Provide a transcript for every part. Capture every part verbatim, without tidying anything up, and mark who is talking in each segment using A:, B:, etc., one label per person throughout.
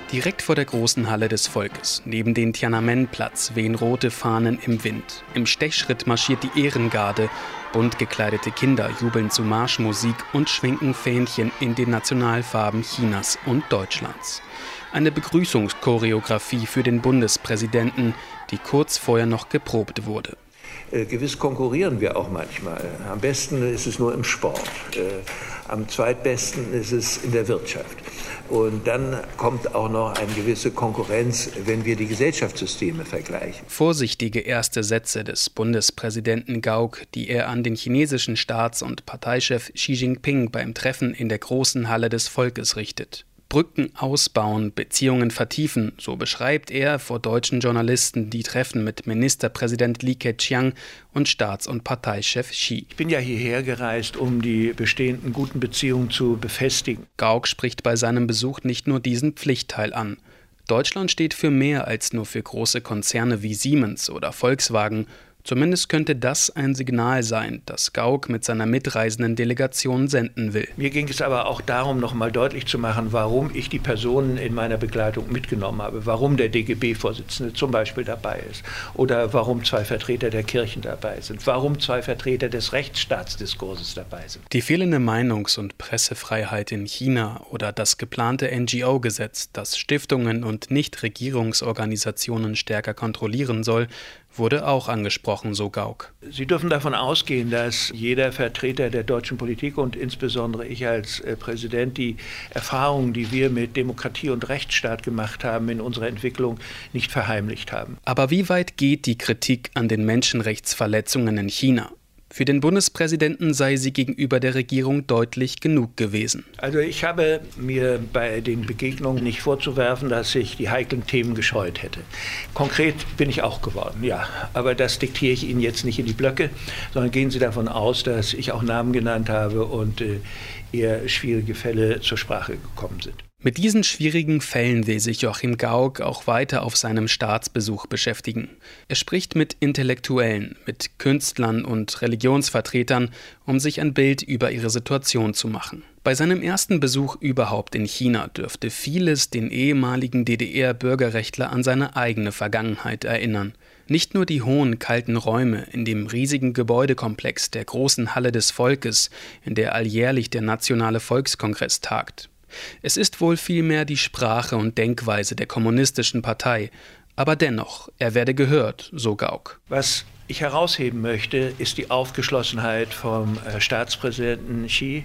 A: Direkt vor der großen Halle des Volkes, neben den Tiananmen-Platz, wehen rote Fahnen im Wind. Im Stechschritt marschiert die Ehrengarde. Bunt gekleidete Kinder jubeln zu Marschmusik und schwenken Fähnchen in den Nationalfarben Chinas und Deutschlands. Eine Begrüßungschoreografie für den Bundespräsidenten, die kurz vorher noch geprobt wurde.
B: Äh, gewiss konkurrieren wir auch manchmal. Am besten ist es nur im Sport. Äh, am zweitbesten ist es in der Wirtschaft. Und dann kommt auch noch eine gewisse Konkurrenz, wenn wir die Gesellschaftssysteme vergleichen.
A: Vorsichtige erste Sätze des Bundespräsidenten Gauck, die er an den chinesischen Staats- und Parteichef Xi Jinping beim Treffen in der großen Halle des Volkes richtet. Brücken ausbauen, Beziehungen vertiefen, so beschreibt er vor deutschen Journalisten die Treffen mit Ministerpräsident Li Keqiang und Staats- und Parteichef Xi.
B: Ich bin ja hierher gereist, um die bestehenden guten Beziehungen zu befestigen.
A: Gauck spricht bei seinem Besuch nicht nur diesen Pflichtteil an. Deutschland steht für mehr als nur für große Konzerne wie Siemens oder Volkswagen. Zumindest könnte das ein Signal sein, das Gauck mit seiner mitreisenden Delegation senden will.
B: Mir ging es aber auch darum, noch mal deutlich zu machen, warum ich die Personen in meiner Begleitung mitgenommen habe, warum der D G B-Vorsitzende zum Beispiel dabei ist oder warum zwei Vertreter der Kirchen dabei sind, warum zwei Vertreter des Rechtsstaatsdiskurses dabei sind.
A: Die fehlende Meinungs- und Pressefreiheit in China oder das geplante N G O-Gesetz, das Stiftungen und Nichtregierungsorganisationen stärker kontrollieren soll, wurde auch angesprochen, so Gauck.
B: Sie dürfen davon ausgehen, dass jeder Vertreter der deutschen Politik und insbesondere ich als äh, Präsident die Erfahrungen, die wir mit Demokratie und Rechtsstaat gemacht haben in unserer Entwicklung, nicht verheimlicht haben.
A: Aber wie weit geht die Kritik an den Menschenrechtsverletzungen in China? Für den Bundespräsidenten sei sie gegenüber der Regierung deutlich genug gewesen.
B: Also ich habe mir bei den Begegnungen nicht vorzuwerfen, dass ich die heiklen Themen gescheut hätte. Konkret bin ich auch geworden, ja. Aber das diktiere ich Ihnen jetzt nicht in die Blöcke, sondern gehen Sie davon aus, dass ich auch Namen genannt habe und äh, eher schwierige Fälle zur Sprache gekommen sind.
A: Mit diesen schwierigen Fällen will sich Joachim Gauck auch weiter auf seinem Staatsbesuch beschäftigen. Er spricht mit Intellektuellen, mit Künstlern und Religionsvertretern, um sich ein Bild über ihre Situation zu machen. Bei seinem ersten Besuch überhaupt in China dürfte vieles den ehemaligen D D R-Bürgerrechtler an seine eigene Vergangenheit erinnern. Nicht nur die hohen, kalten Räume in dem riesigen Gebäudekomplex der großen Halle des Volkes, in der alljährlich der Nationale Volkskongress tagt. Es ist wohl vielmehr die Sprache und Denkweise der kommunistischen Partei. Aber dennoch, er werde gehört, so Gauck.
B: Was ich herausheben möchte, ist die Aufgeschlossenheit vom äh, Staatspräsidenten Xi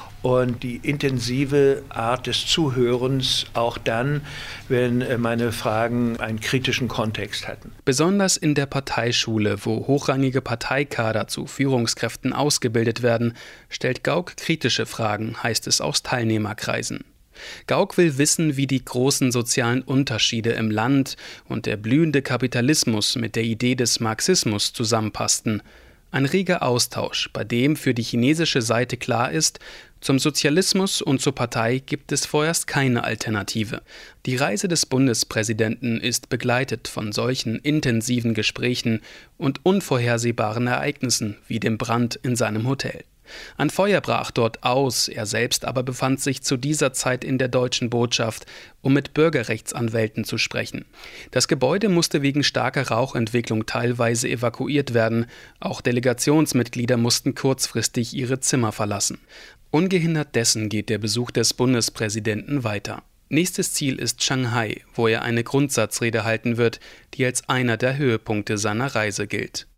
B: und die intensive Art des Zuhörens, auch dann, wenn äh, meine Fragen einen kritischen Kontext hatten.
A: Besonders in der Parteischule, wo hochrangige Parteikader zu Führungskräften ausgebildet werden, stellt Gauck kritische Fragen, heißt es aus Teilnehmerkreisen. Gauck will wissen, wie die großen sozialen Unterschiede im Land und der blühende Kapitalismus mit der Idee des Marxismus zusammenpassten. Ein reger Austausch, bei dem für die chinesische Seite klar ist, zum Sozialismus und zur Partei gibt es vorerst keine Alternative. Die Reise des Bundespräsidenten ist begleitet von solchen intensiven Gesprächen und unvorhersehbaren Ereignissen wie dem Brand in seinem Hotel. Ein Feuer brach dort aus, er selbst aber befand sich zu dieser Zeit in der deutschen Botschaft, um mit Bürgerrechtsanwälten zu sprechen. Das Gebäude musste wegen starker Rauchentwicklung teilweise evakuiert werden, auch Delegationsmitglieder mussten kurzfristig ihre Zimmer verlassen. Ungehindert dessen geht der Besuch des Bundespräsidenten weiter. Nächstes Ziel ist Shanghai, wo er eine Grundsatzrede halten wird, die als einer der Höhepunkte seiner Reise gilt.